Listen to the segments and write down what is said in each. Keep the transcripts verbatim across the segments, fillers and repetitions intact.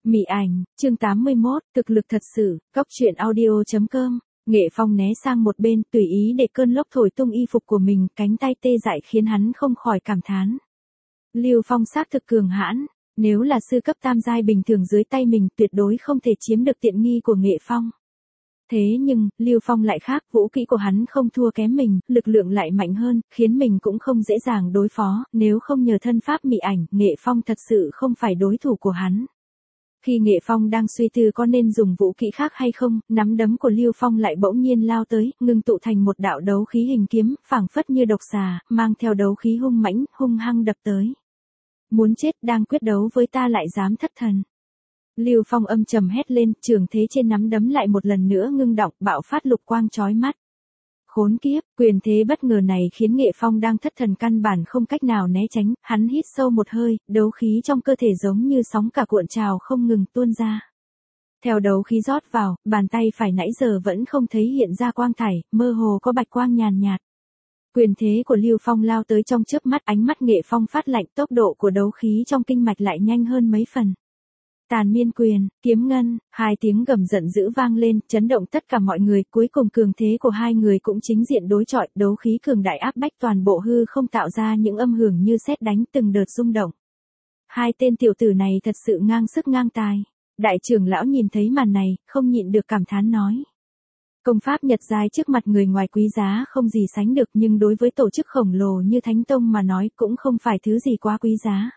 Mị ảnh, chương tám mươi mốt, thực lực thật sự, cóc truyện audio chấm com. Nghệ Phong né sang một bên, tùy ý để cơn lốc thổi tung y phục của mình, cánh tay tê dại khiến hắn không khỏi cảm thán. Lưu Phong xác thực cường hãn, nếu là sư cấp tam giai bình thường dưới tay mình, tuyệt đối không thể chiếm được tiện nghi của Nghệ Phong. Thế nhưng, Lưu Phong lại khác, vũ kỹ của hắn không thua kém mình, lực lượng lại mạnh hơn, khiến mình cũng không dễ dàng đối phó, nếu không nhờ thân pháp mị ảnh, Nghệ Phong thật sự không phải đối thủ của hắn. Khi Nghệ Phong đang suy tư có nên dùng vũ kỹ khác hay không, nắm đấm của Lưu Phong lại bỗng nhiên lao tới, ngưng tụ thành một đạo đấu khí hình kiếm, phảng phất như độc xà, mang theo đấu khí hung mãnh, hung hăng đập tới. Muốn chết, đang quyết đấu với ta lại dám thất thần. Lưu Phong âm trầm hét lên, trường thế trên nắm đấm lại một lần nữa ngưng động, bạo phát lục quang chói mắt. Khốn kiếp, quyền thế bất ngờ này khiến Nghệ Phong đang thất thần căn bản không cách nào né tránh, hắn hít sâu một hơi, đấu khí trong cơ thể giống như sóng cả cuộn trào không ngừng tuôn ra. Theo đấu khí rót vào, bàn tay phải nãy giờ vẫn không thấy hiện ra quang thải, mơ hồ có bạch quang nhàn nhạt. Quyền thế của Lưu Phong lao tới trong chớp mắt, ánh mắt Nghệ Phong phát lạnh, tốc độ của đấu khí trong kinh mạch lại nhanh hơn mấy phần. Tàn miên quyền, kiếm ngân, hai tiếng gầm giận dữ vang lên, chấn động tất cả mọi người, cuối cùng cường thế của hai người cũng chính diện đối chọi, đấu khí cường đại áp bách toàn bộ hư không tạo ra những âm hưởng như sét đánh từng đợt rung động. Hai tên tiểu tử này thật sự ngang sức ngang tài. Đại trưởng lão nhìn thấy màn này, không nhịn được cảm thán nói. Công pháp Nhật giai trước mặt người ngoài quý giá không gì sánh được, nhưng đối với tổ chức khổng lồ như Thánh Tông mà nói cũng không phải thứ gì quá quý giá.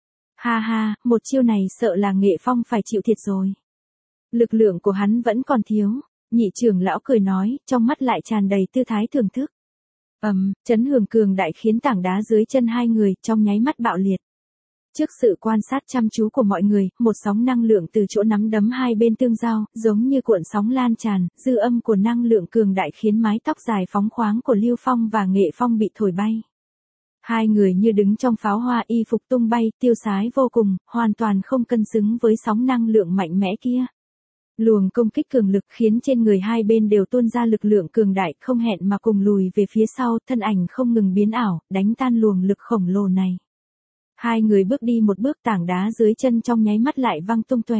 Ha ha, một chiêu này sợ là Nghệ Phong phải chịu thiệt rồi. Lực lượng của hắn vẫn còn thiếu, nhị trưởng lão cười nói, trong mắt lại tràn đầy tư thái thưởng thức. Ầm, um, chấn hưởng cường đại khiến tảng đá dưới chân hai người trong nháy mắt bạo liệt. Trước sự quan sát chăm chú của mọi người, một sóng năng lượng từ chỗ nắm đấm hai bên tương giao, giống như cuộn sóng lan tràn, dư âm của năng lượng cường đại khiến mái tóc dài phóng khoáng của Lưu Phong và Nghệ Phong bị thổi bay. Hai người như đứng trong pháo hoa, y phục tung bay, tiêu sái vô cùng, hoàn toàn không cân xứng với sóng năng lượng mạnh mẽ kia. Luồng công kích cường lực khiến trên người hai bên đều tuôn ra lực lượng cường đại, không hẹn mà cùng lùi về phía sau, thân ảnh không ngừng biến ảo, đánh tan luồng lực khổng lồ này. Hai người bước đi một bước, tảng đá dưới chân trong nháy mắt lại văng tung tóe.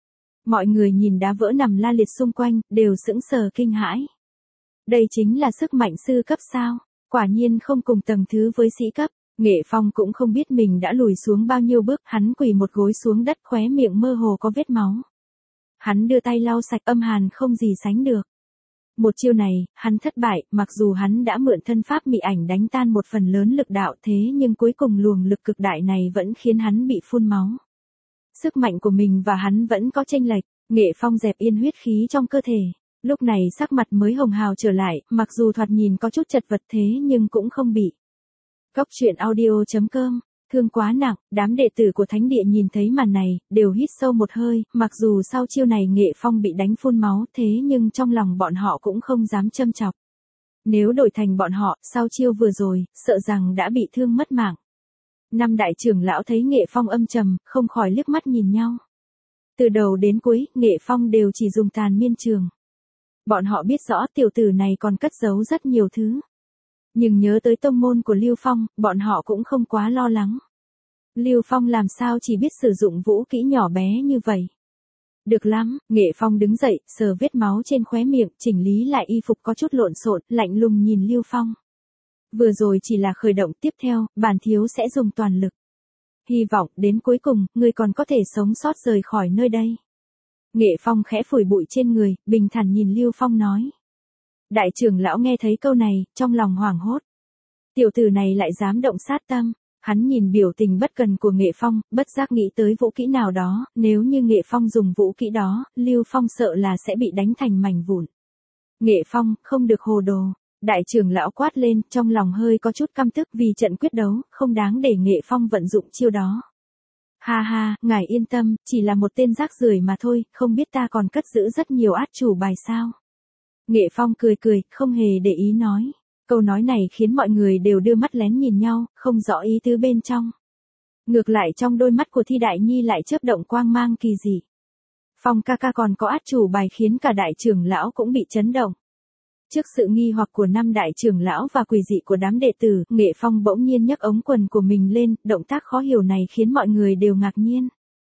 Mọi người nhìn đá vỡ nằm la liệt xung quanh, đều sững sờ kinh hãi. Đây chính là sức mạnh sư cấp sao? Quả nhiên không cùng tầng thứ với sĩ cấp. Nghệ Phong cũng không biết mình đã lùi xuống bao nhiêu bước, hắn quỳ một gối xuống đất, khóe miệng mơ hồ có vết máu. Hắn đưa tay lau sạch, âm hàn không gì sánh được. Một chiêu này, hắn thất bại, mặc dù hắn đã mượn thân pháp mị ảnh đánh tan một phần lớn lực đạo, thế nhưng cuối cùng luồng lực cực đại này vẫn khiến hắn bị phun máu. Sức mạnh của mình và hắn vẫn có chênh lệch. Nghệ Phong dẹp yên huyết khí trong cơ thể. Lúc này sắc mặt mới hồng hào trở lại, mặc dù thoạt nhìn có chút chật vật thế nhưng cũng không bị. Cóc truyện audio chấm com, thương quá nặng, đám đệ tử của Thánh Địa nhìn thấy màn này, đều hít sâu một hơi, mặc dù sau chiêu này Nghệ Phong bị đánh phun máu, thế nhưng trong lòng bọn họ cũng không dám châm chọc. Nếu đổi thành bọn họ, sau chiêu vừa rồi, sợ rằng đã bị thương mất mạng. Năm đại trưởng lão thấy Nghệ Phong âm trầm, không khỏi liếc mắt nhìn nhau. Từ đầu đến cuối, Nghệ Phong đều chỉ dùng tàn miên trường. Bọn họ biết rõ tiểu tử này còn cất giấu rất nhiều thứ. Nhưng nhớ tới tông môn của Lưu Phong, bọn họ cũng không quá lo lắng. Lưu Phong làm sao chỉ biết sử dụng vũ kỹ nhỏ bé như vậy. Được lắm, Nghệ Phong đứng dậy, sờ vết máu trên khóe miệng, chỉnh lý lại y phục có chút lộn xộn, lạnh lùng nhìn Lưu Phong. Vừa rồi chỉ là khởi động, tiếp theo, bản thiếu sẽ dùng toàn lực. Hy vọng, đến cuối cùng, ngươi còn có thể sống sót rời khỏi nơi đây. Nghệ Phong khẽ phủi bụi trên người, bình thản nhìn Lưu Phong nói. Đại trưởng lão nghe thấy câu này, trong lòng hoảng hốt. Tiểu tử này lại dám động sát tâm. Hắn nhìn biểu tình bất cần của Nghệ Phong, bất giác nghĩ tới vũ kỹ nào đó, nếu như Nghệ Phong dùng vũ kỹ đó, Lưu Phong sợ là sẽ bị đánh thành mảnh vụn. Nghệ Phong, không được hồ đồ. Đại trưởng lão quát lên, trong lòng hơi có chút căm tức vì trận quyết đấu, không đáng để Nghệ Phong vận dụng chiêu đó. Ha ha, ngài yên tâm, chỉ là một tên rác rưởi mà thôi, không biết ta còn cất giữ rất nhiều át chủ bài sao. Nghệ Phong cười cười, không hề để ý nói. Câu nói này khiến mọi người đều đưa mắt lén nhìn nhau, không rõ ý tứ bên trong. Ngược lại trong đôi mắt của Thi Đại Nhi lại chớp động quang mang kỳ dị. Phong ca ca còn có át chủ bài khiến cả đại trưởng lão cũng bị chấn động. Trước sự nghi hoặc của năm đại trưởng lão và quỷ dị của đám đệ tử, Nghệ Phong bỗng nhiên nhấc ống quần của mình lên, động tác khó hiểu này khiến mọi người đều ngạc nhiên.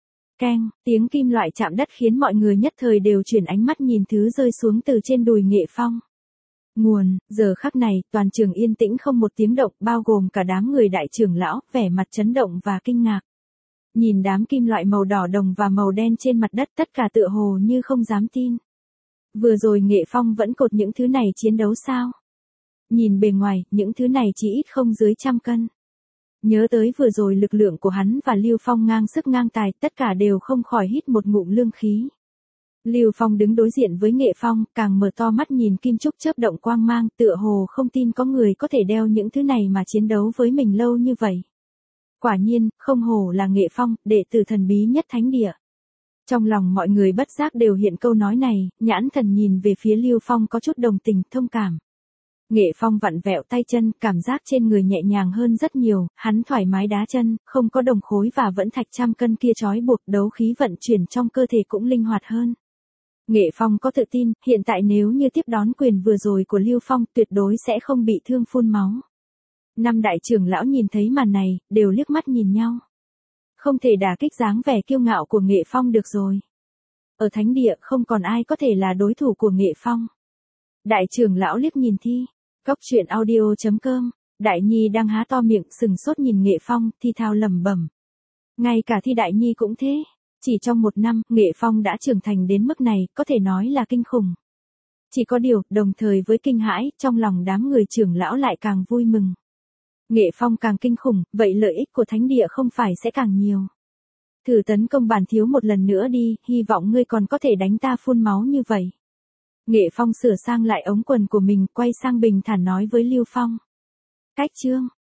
Keng, tiếng kim loại chạm đất khiến mọi người nhất thời đều chuyển ánh mắt nhìn thứ rơi xuống từ trên đùi Nghệ Phong. Nguồn, giờ khắc này, toàn trường yên tĩnh không một tiếng động, bao gồm cả đám người đại trưởng lão, vẻ mặt chấn động và kinh ngạc. Nhìn đám kim loại màu đỏ đồng và màu đen trên mặt đất, tất cả tựa hồ như không dám tin. Vừa rồi Nghệ Phong vẫn cột những thứ này chiến đấu sao? Nhìn bề ngoài, những thứ này chỉ ít không dưới trăm cân. Nhớ tới vừa rồi lực lượng của hắn và Lưu Phong ngang sức ngang tài, tất cả đều không khỏi hít một ngụm lương khí. Lưu Phong đứng đối diện với Nghệ Phong, càng mở to mắt nhìn kim trúc chớp động quang mang, tựa hồ không tin có người có thể đeo những thứ này mà chiến đấu với mình lâu như vậy. Quả nhiên, không hổ là Nghệ Phong, đệ tử thần bí nhất thánh địa. Trong lòng mọi người bất giác đều hiện câu nói này, nhãn thần nhìn về phía Lưu Phong có chút đồng tình, thông cảm. Nghệ Phong vặn vẹo tay chân, cảm giác trên người nhẹ nhàng hơn rất nhiều, hắn thoải mái đá chân, không có đồng khối và vẫn thạch trăm cân kia trói buộc, đấu khí vận chuyển trong cơ thể cũng linh hoạt hơn. Nghệ Phong có tự tin, hiện tại nếu như tiếp đón quyền vừa rồi của Lưu Phong, tuyệt đối sẽ không bị thương phun máu. Năm đại trưởng lão nhìn thấy màn này, đều liếc mắt nhìn nhau. Không thể đả kích dáng vẻ kiêu ngạo của Nghệ Phong được rồi. Ở thánh địa không còn ai có thể là đối thủ của Nghệ Phong. Đại trưởng lão liếc nhìn Thi. Cốc truyện audio chấm com, Đại Nhi đang há to miệng sừng sốt nhìn Nghệ Phong, Thi thào lẩm bẩm. Ngay cả Thi Đại Nhi cũng thế. Chỉ trong một năm, Nghệ Phong đã trưởng thành đến mức này, có thể nói là kinh khủng. Chỉ có điều, đồng thời với kinh hãi, trong lòng đám người trưởng lão lại càng vui mừng. Nghệ Phong càng kinh khủng, vậy lợi ích của thánh địa không phải sẽ càng nhiều. Thử tấn công bản thiếu một lần nữa đi, hy vọng ngươi còn có thể đánh ta phun máu như vậy. Nghệ Phong sửa sang lại ống quần của mình, quay sang bình thản nói với Lưu Phong. Cách chương.